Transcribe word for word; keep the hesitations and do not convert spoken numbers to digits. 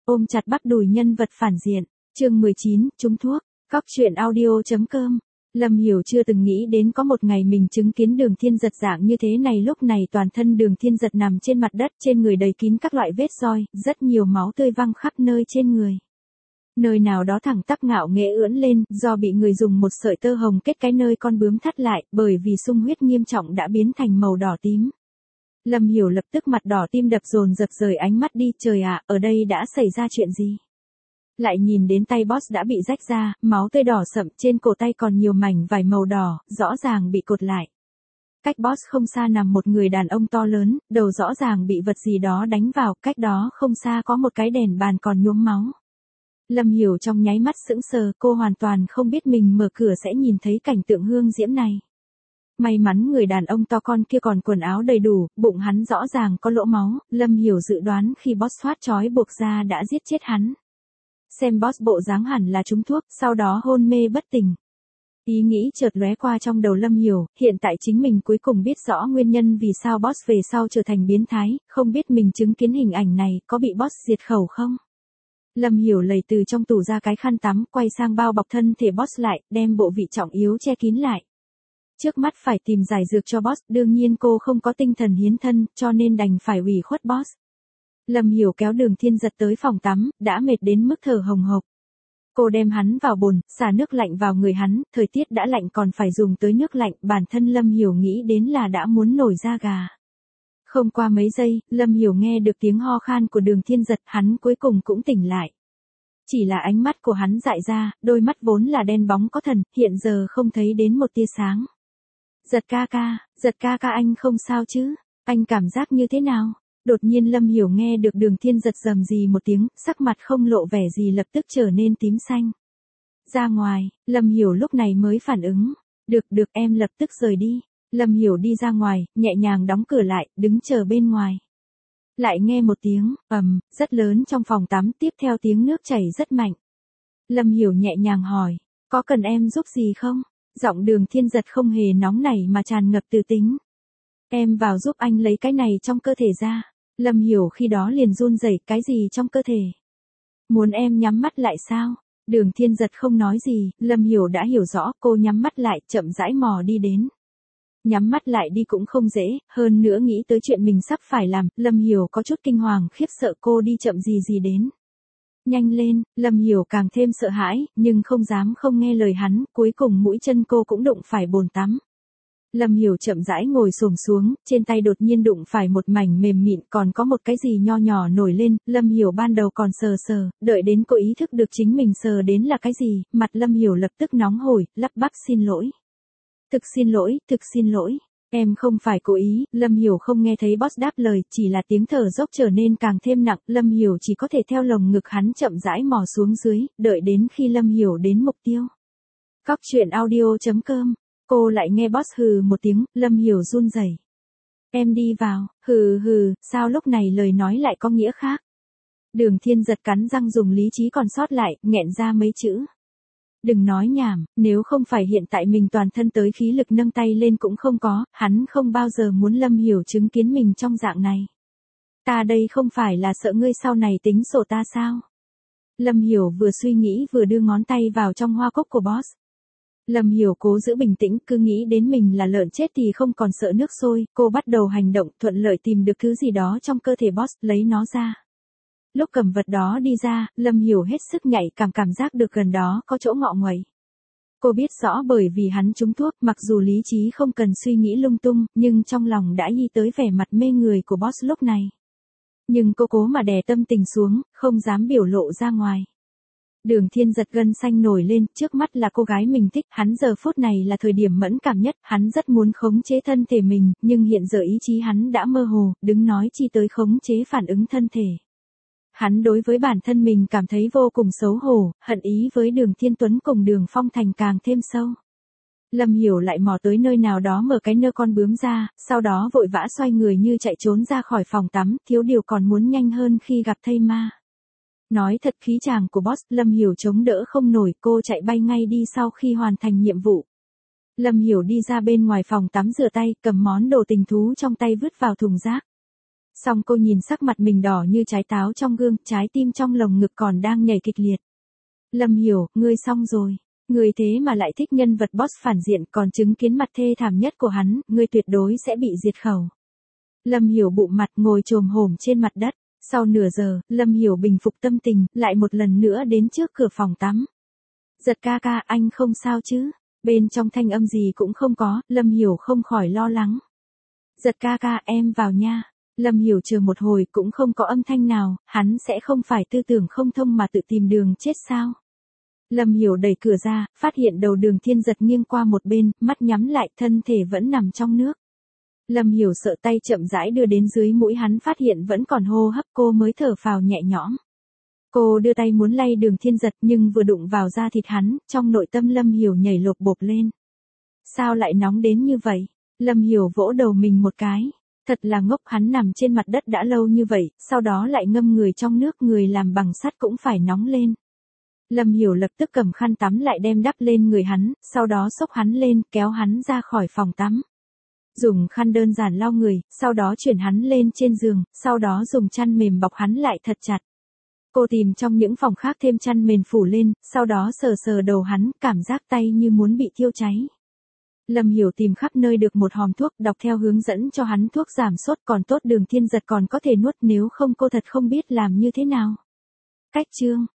Ôm chặt bắp đùi nhân vật phản diện. Chương mười chín, trúng thuốc. Cóc truyện audio.com. Lâm Hiểu chưa từng nghĩ đến có một ngày mình chứng kiến Đường Thiên Giật dạng như thế này. Lúc này toàn thân Đường Thiên Giật nằm trên mặt đất, trên người đầy kín các loại vết roi, rất nhiều máu tươi văng khắp nơi trên người. Nơi nào đó thẳng tắp ngạo nghễ ưỡn lên, do bị người dùng một sợi tơ hồng kết cái nơi con bướm thắt lại, bởi vì sung huyết nghiêm trọng đã biến thành màu đỏ tím. Lâm Hiểu lập tức mặt đỏ tim đập dồn dập rời ánh mắt đi. Trời ạ, ở đây đã xảy ra chuyện gì? Lại nhìn đến tay boss đã bị rách ra, máu tươi đỏ sậm, trên cổ tay còn nhiều mảnh vải màu đỏ, rõ ràng bị cột lại. Cách boss không xa nằm một người đàn ông to lớn, đầu rõ ràng bị vật gì đó đánh vào, cách đó không xa có một cái đèn bàn còn nhuốm máu. Lâm Hiểu trong nháy mắt sững sờ, cô hoàn toàn không biết mình mở cửa sẽ nhìn thấy cảnh tượng hương diễm này. May mắn người đàn ông to con kia còn quần áo đầy đủ, bụng hắn rõ ràng có lỗ máu. Lâm Hiểu dự đoán khi boss thoát trói buộc ra đã giết chết hắn. Xem boss bộ dáng hẳn là trúng thuốc, sau đó hôn mê bất tỉnh. Ý nghĩ chợt lóe qua trong đầu Lâm Hiểu, hiện tại chính mình cuối cùng biết rõ nguyên nhân vì sao boss về sau trở thành biến thái, không biết mình chứng kiến hình ảnh này có bị boss diệt khẩu không? Lâm Hiểu lấy từ trong tủ ra cái khăn tắm, quay sang bao bọc thân thể boss lại, đem bộ vị trọng yếu che kín lại. Trước mắt phải tìm giải dược cho boss, đương nhiên cô không có tinh thần hiến thân, cho nên đành phải ủy khuất boss. Lâm Hiểu kéo Đường Thiên Giật tới phòng tắm, đã mệt đến mức thở hồng hộc. Cô đem hắn vào bồn, xả nước lạnh vào người hắn, thời tiết đã lạnh còn phải dùng tới nước lạnh, bản thân Lâm Hiểu nghĩ đến là đã muốn nổi da gà. Không qua mấy giây, Lâm Hiểu nghe được tiếng ho khan của Đường Thiên Giật, hắn cuối cùng cũng tỉnh lại. Chỉ là ánh mắt của hắn dại ra, đôi mắt vốn là đen bóng có thần, hiện giờ không thấy đến một tia sáng. Giật ca ca, Giật ca ca anh không sao chứ, anh cảm giác như thế nào? Đột nhiên Lâm Hiểu nghe được Đường Thiên Giật rầm rì một tiếng, sắc mặt không lộ vẻ gì lập tức trở nên tím xanh. Ra ngoài, Lâm Hiểu lúc này mới phản ứng. Được được em lập tức rời đi. Lâm Hiểu đi ra ngoài, nhẹ nhàng đóng cửa lại, đứng chờ bên ngoài. Lại nghe một tiếng, ầm, rất lớn trong phòng tắm, tiếp theo tiếng nước chảy rất mạnh. Lâm Hiểu nhẹ nhàng hỏi, có cần em giúp gì không? Giọng Đường Thiên Giật không hề nóng nảy mà tràn ngập từ tính. Em vào giúp anh lấy cái này trong cơ thể ra. Lâm Hiểu khi đó liền run rẩy, cái gì trong cơ thể? Muốn em nhắm mắt lại sao? Đường Thiên Giật không nói gì, Lâm Hiểu đã hiểu rõ, cô nhắm mắt lại, chậm rãi mò đi đến. Nhắm mắt lại đi cũng không dễ, hơn nữa nghĩ tới chuyện mình sắp phải làm, Lâm Hiểu có chút kinh hoàng, khiếp sợ cô đi chậm gì gì đến. Nhanh lên, Lâm Hiểu càng thêm sợ hãi, nhưng không dám không nghe lời hắn, cuối cùng mũi chân cô cũng đụng phải bồn tắm. Lâm Hiểu chậm rãi ngồi xổm xuống, trên tay đột nhiên đụng phải một mảnh mềm mịn, còn có một cái gì nho nhỏ nổi lên. Lâm Hiểu ban đầu còn sờ sờ, đợi đến cô ý thức được chính mình sờ đến là cái gì, mặt Lâm Hiểu lập tức nóng hổi, lắp bắp xin lỗi. Thực xin lỗi, thực xin lỗi, em không phải cố ý. Lâm Hiểu không nghe thấy boss đáp lời, chỉ là tiếng thở dốc trở nên càng thêm nặng. Lâm Hiểu chỉ có thể theo lồng ngực hắn chậm rãi mò xuống dưới, đợi đến khi Lâm Hiểu đến mục tiêu. Cóc truyện audio.com. Cô lại nghe boss hừ một tiếng, Lâm Hiểu run rẩy. Em đi vào, hừ hừ, sao lúc này lời nói lại có nghĩa khác? Đường Thiên Giật cắn răng dùng lý trí còn sót lại, nghẹn ra mấy chữ. Đừng nói nhảm, nếu không phải hiện tại mình toàn thân tới khí lực nâng tay lên cũng không có, hắn không bao giờ muốn Lâm Hiểu chứng kiến mình trong dạng này. Ta đây không phải là sợ ngươi sau này tính sổ ta sao? Lâm Hiểu vừa suy nghĩ vừa đưa ngón tay vào trong hoa cúc của boss. Lâm Hiểu cố giữ bình tĩnh, cứ nghĩ đến mình là lợn chết thì không còn sợ nước sôi, cô bắt đầu hành động, thuận lợi tìm được thứ gì đó trong cơ thể boss, lấy nó ra. Lúc cầm vật đó đi ra, Lâm Hiểu hết sức nhạy cảm cảm giác được gần đó có chỗ ngọ nguậy. Cô biết rõ bởi vì hắn trúng thuốc, mặc dù lý trí không cần suy nghĩ lung tung, nhưng trong lòng đã nghĩ tới vẻ mặt mê người của boss lúc này. Nhưng cô cố mà đè tâm tình xuống, không dám biểu lộ ra ngoài. Đường Thiên Giật gân xanh nổi lên, trước mắt là cô gái mình thích, hắn giờ phút này là thời điểm mẫn cảm nhất, hắn rất muốn khống chế thân thể mình, nhưng hiện giờ ý chí hắn đã mơ hồ, đứng nói chi tới khống chế phản ứng thân thể. Hắn đối với bản thân mình cảm thấy vô cùng xấu hổ, hận ý với Đường Thiên Tuấn cùng Đường Phong Thành càng thêm sâu. Lâm Hiểu lại mò tới nơi nào đó mở cái nơ con bướm ra, sau đó vội vã xoay người như chạy trốn ra khỏi phòng tắm, thiếu điều còn muốn nhanh hơn khi gặp thây ma. Nói thật khí chàng của boss, Lâm Hiểu chống đỡ không nổi, cô chạy bay ngay đi sau khi hoàn thành nhiệm vụ. Lâm Hiểu đi ra bên ngoài phòng tắm rửa tay, cầm món đồ tình thú trong tay vứt vào thùng rác. Xong cô nhìn sắc mặt mình đỏ như trái táo trong gương, trái tim trong lồng ngực còn đang nhảy kịch liệt. Lâm Hiểu, ngươi xong rồi. Ngươi thế mà lại thích nhân vật boss phản diện, còn chứng kiến mặt thê thảm nhất của hắn, ngươi tuyệt đối sẽ bị diệt khẩu. Lâm Hiểu bụng mặt ngồi chồm hổm trên mặt đất. Sau nửa giờ, Lâm Hiểu bình phục tâm tình, lại một lần nữa đến trước cửa phòng tắm. Giật ca ca, anh không sao chứ? Bên trong thanh âm gì cũng không có, Lâm Hiểu không khỏi lo lắng. Giật ca ca, em vào nha. Lâm Hiểu chờ một hồi cũng không có âm thanh nào, hắn sẽ không phải tư tưởng không thông mà tự tìm đường chết sao? Lâm Hiểu đẩy cửa ra, phát hiện đầu Đường Thiên Giật nghiêng qua một bên, mắt nhắm lại, thân thể vẫn nằm trong nước. Lâm Hiểu sợ tay chậm rãi đưa đến dưới mũi hắn, phát hiện vẫn còn hô hấp, cô mới thở phào nhẹ nhõm. Cô đưa tay muốn lay Đường Thiên Giật nhưng vừa đụng vào da thịt hắn, trong nội tâm Lâm Hiểu nhảy lộp bộp lên. Sao lại nóng đến như vậy? Lâm Hiểu vỗ đầu mình một cái. Thật là ngốc, hắn nằm trên mặt đất đã lâu như vậy, sau đó lại ngâm người trong nước, người làm bằng sắt cũng phải nóng lên. Lâm Hiểu lập tức cầm khăn tắm lại đem đắp lên người hắn, sau đó xốc hắn lên, kéo hắn ra khỏi phòng tắm. Dùng khăn đơn giản lau người, sau đó chuyển hắn lên trên giường, sau đó dùng chăn mềm bọc hắn lại thật chặt. Cô tìm trong những phòng khác thêm chăn mền phủ lên, sau đó sờ sờ đầu hắn, cảm giác tay như muốn bị thiêu cháy. Lâm Hiểu tìm khắp nơi được một hòm thuốc, đọc theo hướng dẫn cho hắn thuốc giảm sốt, còn tốt Đường Thiên Giật còn có thể nuốt, nếu không cô thật không biết làm như thế nào. Cách chương